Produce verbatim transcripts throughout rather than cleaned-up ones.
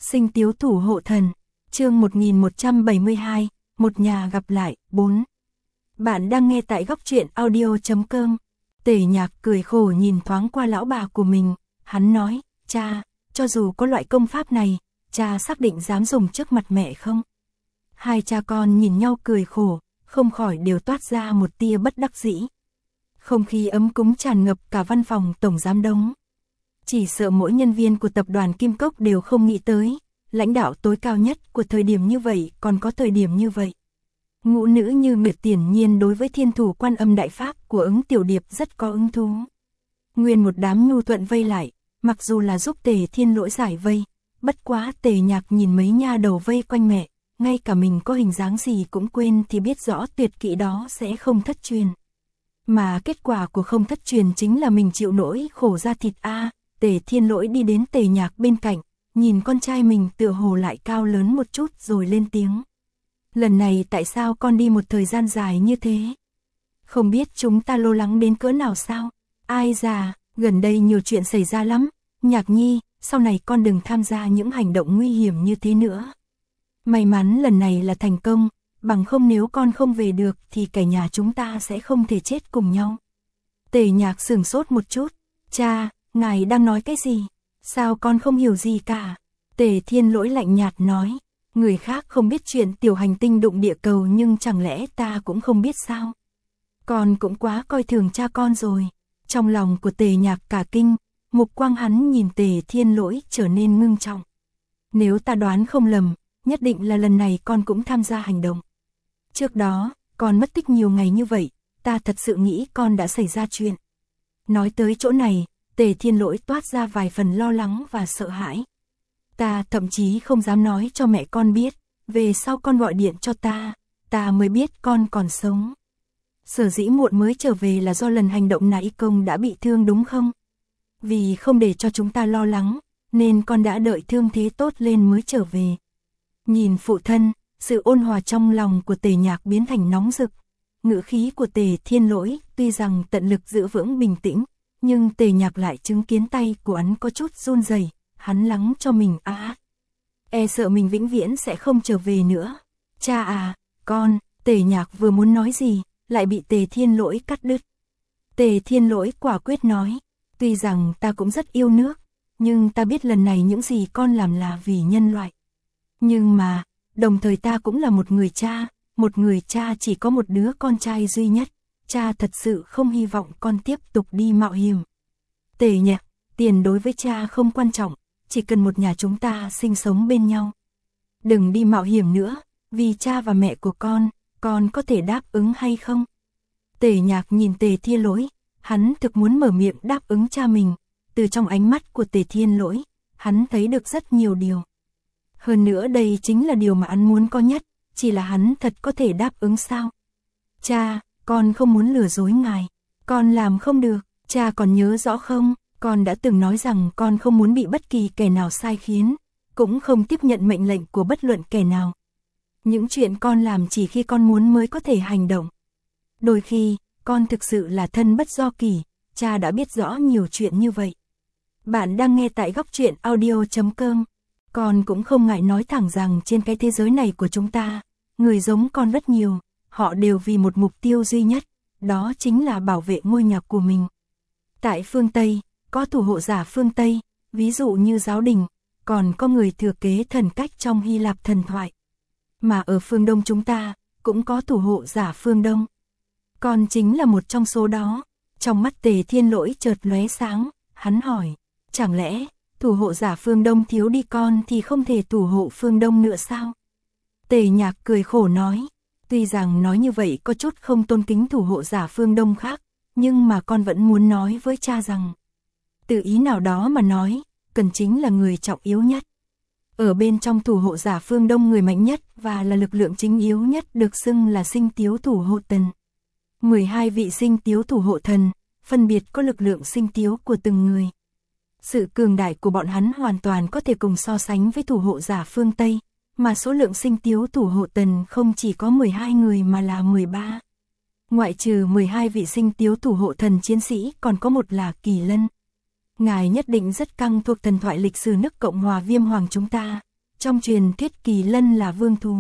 Sinh tiếu thủ hộ thần, chương một nghìn một trăm bảy mươi hai, một nhà gặp lại, bốn. Bạn đang nghe tại góc truyện audio chấm com. Tề Nhạc cười khổ nhìn thoáng qua lão bà của mình, hắn nói, cha, cho dù có loại công pháp này, cha xác định dám dùng trước mặt mẹ không? Hai cha con nhìn nhau cười khổ, không khỏi đều toát ra một tia bất đắc dĩ. Không khí ấm cúng tràn ngập cả văn phòng tổng giám đốc. Chỉ sợ mỗi nhân viên của tập đoàn Kim Cốc đều không nghĩ tới, lãnh đạo tối cao nhất của thời điểm như vậy còn có thời điểm như vậy. Ngũ nữ như Nguyệt Tiển Nhiên đối với thiên thủ Quan Âm đại pháp của Ứng Tiểu Điệp rất có hứng thú. Nguyên một đám nhu thuận vây lại, mặc dù là giúp Tề Thiên Lỗi giải vây, bất quá Tề Nhạc nhìn mấy nha đầu vây quanh mẹ, ngay cả mình có hình dáng gì cũng quên thì biết rõ tuyệt kỹ đó sẽ không thất truyền. Mà kết quả của không thất truyền chính là mình chịu nỗi khổ ra thịt a. Tề Thiên Lỗi đi đến Tề Nhạc bên cạnh, nhìn con trai mình tựa hồ lại cao lớn một chút rồi lên tiếng. Lần này tại sao con đi một thời gian dài như thế? Không biết chúng ta lo lắng đến cỡ nào sao? Ai già, gần đây nhiều chuyện xảy ra lắm. Nhạc Nhi, sau này con đừng tham gia những hành động nguy hiểm như thế nữa. May mắn lần này là thành công, bằng không nếu con không về được thì cả nhà chúng ta sẽ không thể chết cùng nhau. Tề Nhạc sửng sốt một chút. Cha, ngài đang nói cái gì? Sao con không hiểu gì cả? Tề Thiên Lỗi lạnh nhạt nói. Người khác không biết chuyện tiểu hành tinh đụng địa cầu nhưng chẳng lẽ ta cũng không biết sao? Con cũng quá coi thường cha con rồi. Trong lòng của Tề Nhạc cả kinh, mục quang hắn nhìn Tề Thiên Lỗi trở nên ngưng trọng. Nếu ta đoán không lầm, nhất định là lần này con cũng tham gia hành động. Trước đó, con mất tích nhiều ngày như vậy, ta thật sự nghĩ con đã xảy ra chuyện. Nói tới chỗ này, Tề Thiên Lỗi toát ra vài phần lo lắng và sợ hãi. Ta thậm chí không dám nói cho mẹ con biết, về sau con gọi điện cho ta, ta mới biết con còn sống. Sở dĩ muộn mới trở về là do lần hành động nãy công đã bị thương đúng không? Vì không để cho chúng ta lo lắng, nên con đã đợi thương thế tốt lên mới trở về. Nhìn phụ thân, sự ôn hòa trong lòng của Tề Nhạc biến thành nóng rực. Ngữ khí của Tề Thiên Lỗi tuy rằng tận lực giữ vững bình tĩnh, nhưng Tề Nhạc lại chứng kiến tay của hắn có chút run rẩy, hắn lắng cho mình á. E sợ mình vĩnh viễn sẽ không trở về nữa. Cha à, con, Tề Nhạc vừa muốn nói gì, lại bị Tề Thiên Lỗi cắt đứt. Tề Thiên Lỗi quả quyết nói, tuy rằng ta cũng rất yêu nước, nhưng ta biết lần này những gì con làm là vì nhân loại. Nhưng mà, đồng thời ta cũng là một người cha, một người cha chỉ có một đứa con trai duy nhất. Cha thật sự không hy vọng con tiếp tục đi mạo hiểm. Tề Nhạc, tiền đối với cha không quan trọng, chỉ cần một nhà chúng ta sinh sống bên nhau. Đừng đi mạo hiểm nữa, vì cha và mẹ của con, con có thể đáp ứng hay không? Tề Nhạc nhìn Tề Thiên Lỗi, hắn thực muốn mở miệng đáp ứng cha mình. Từ trong ánh mắt của Tề Thiên Lỗi, hắn thấy được rất nhiều điều. Hơn nữa đây chính là điều mà hắn muốn có nhất, chỉ là hắn thật có thể đáp ứng sao? Cha, con không muốn lừa dối ngài, con làm không được, cha còn nhớ rõ không, con đã từng nói rằng con không muốn bị bất kỳ kẻ nào sai khiến, cũng không tiếp nhận mệnh lệnh của bất luận kẻ nào. Những chuyện con làm chỉ khi con muốn mới có thể hành động. Đôi khi, con thực sự là thân bất do kỷ, cha đã biết rõ nhiều chuyện như vậy. Bạn đang nghe tại góc truyện audio chấm com. Con cũng không ngại nói thẳng rằng trên cái thế giới này của chúng ta, người giống con rất nhiều. Họ đều vì một mục tiêu duy nhất, đó chính là bảo vệ ngôi nhà của mình. Tại phương Tây, có thủ hộ giả phương Tây, ví dụ như giáo đình, còn có người thừa kế thần cách trong Hy Lạp thần thoại. Mà ở phương Đông chúng ta, cũng có thủ hộ giả phương Đông. Con chính là một trong số đó. Trong mắt Tề Thiên Lỗi chợt lóe sáng, hắn hỏi, chẳng lẽ, thủ hộ giả phương Đông thiếu đi con thì không thể thủ hộ phương Đông nữa sao? Tề Nhạc cười khổ nói. Tuy rằng nói như vậy có chút không tôn kính thủ hộ giả phương Đông khác, nhưng mà con vẫn muốn nói với cha rằng, từ ý nào đó mà nói, cần chính là người trọng yếu nhất. Ở bên trong thủ hộ giả phương Đông người mạnh nhất và là lực lượng chính yếu nhất được xưng là sinh tiếu thủ hộ thần. mười hai vị sinh tiếu thủ hộ thần, phân biệt có lực lượng sinh tiếu của từng người. Sự cường đại của bọn hắn hoàn toàn có thể cùng so sánh với thủ hộ giả phương Tây. Mà số lượng sinh tiếu thủ hộ thần không chỉ có mười hai người mà là mười ba. Ngoại trừ mười hai vị sinh tiếu thủ hộ thần chiến sĩ còn có một là Kỳ Lân. Ngài nhất định rất căng thuộc thần thoại lịch sử nước Cộng hòa Viêm Hoàng chúng ta, Trong truyền thuyết Kỳ Lân là vương thú.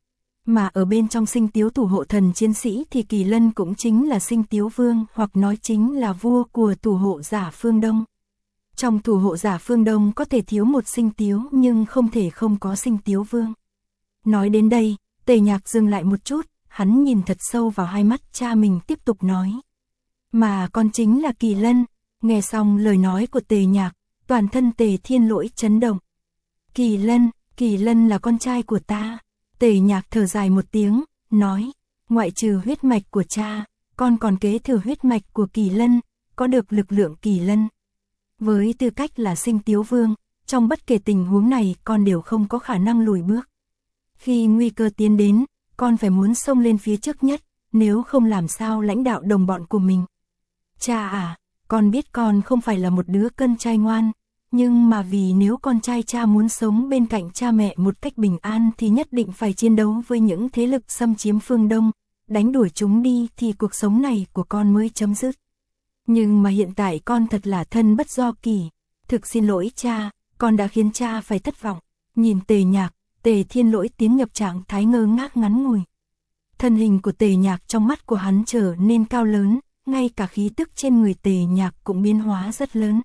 Mà ở bên trong Sinh Tiếu thủ hộ thần chiến sĩ thì Kỳ Lân cũng chính là Sinh Tiếu Vương, hoặc nói chính là vua của thủ hộ giả phương Đông. Trong thủ hộ giả phương Đông có thể thiếu một Sinh Tiếu nhưng không thể không có Sinh Tiếu Vương. Nói đến đây, Tề Nhạc dừng lại một chút, hắn nhìn thật sâu vào hai mắt cha mình tiếp tục nói. Mà con chính là Kỳ Lân. Nghe xong lời nói của Tề Nhạc, toàn thân Tề Thiên Lỗi chấn động. Kỳ Lân, Kỳ Lân là con trai của ta. Tề Nhạc thở dài một tiếng, nói, ngoại trừ huyết mạch của cha, con còn kế thừa huyết mạch của Kỳ Lân, có được lực lượng Kỳ Lân. Với tư cách là Sinh Tiếu Vương, trong bất kể tình huống này con đều không có khả năng lùi bước. Khi nguy cơ tiến đến, con phải muốn xông lên phía trước nhất, nếu không làm sao lãnh đạo đồng bọn của mình. Cha à, con biết con không phải là một đứa con trai ngoan, nhưng mà vì nếu con trai cha muốn sống bên cạnh cha mẹ một cách bình an thì nhất định phải chiến đấu với những thế lực xâm chiếm phương Đông, đánh đuổi chúng đi thì cuộc sống này của con mới chấm dứt. Nhưng mà hiện tại con thật là thân bất do kỳ, thực xin lỗi cha, con đã khiến cha phải thất vọng. Nhìn Tề Nhạc, Tề Thiên Lỗi tiến nhập trạng thái ngơ ngác ngắn ngủi. Thân hình của Tề Nhạc trong mắt của hắn trở nên cao lớn, ngay cả khí tức trên người Tề Nhạc cũng biến hóa rất lớn.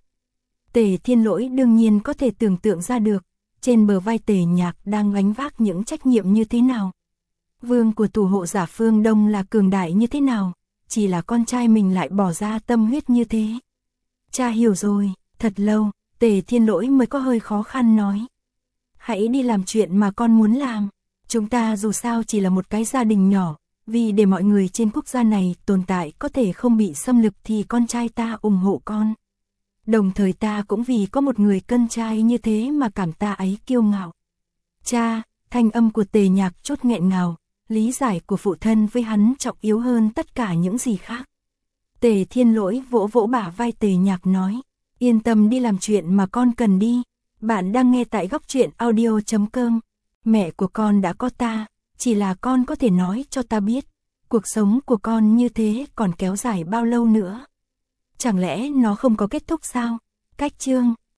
Tề Thiên Lỗi đương nhiên có thể tưởng tượng ra được, trên bờ vai Tề Nhạc đang gánh vác những trách nhiệm như thế nào. Vương của thủ hộ giả phương Đông là cường đại như thế nào, chỉ là con trai mình lại bỏ ra tâm huyết như thế. Cha hiểu rồi, thật lâu, Tề Thiên Lỗi mới có hơi khó khăn nói. Hãy đi làm chuyện mà con muốn làm, chúng ta dù sao chỉ là một cái gia đình nhỏ, vì để mọi người trên quốc gia này tồn tại có thể không bị xâm lược thì con trai ta ủng hộ con. Đồng thời ta cũng vì có một người con trai như thế mà cảm ta ấy kiêu ngạo. Cha, thanh âm của Tề Nhạc chốt nghẹn ngào, lý giải của phụ thân với hắn trọng yếu hơn tất cả những gì khác. Tề Thiên Lỗi vỗ vỗ bả vai Tề Nhạc nói, yên tâm đi làm chuyện mà con cần đi. Bạn đang nghe tại góc truyện audio chấm com. Mẹ của con đã có ta, chỉ là con có thể nói cho ta biết, cuộc sống của con như thế còn kéo dài bao lâu nữa? Chẳng lẽ nó không có kết thúc sao? Cách chương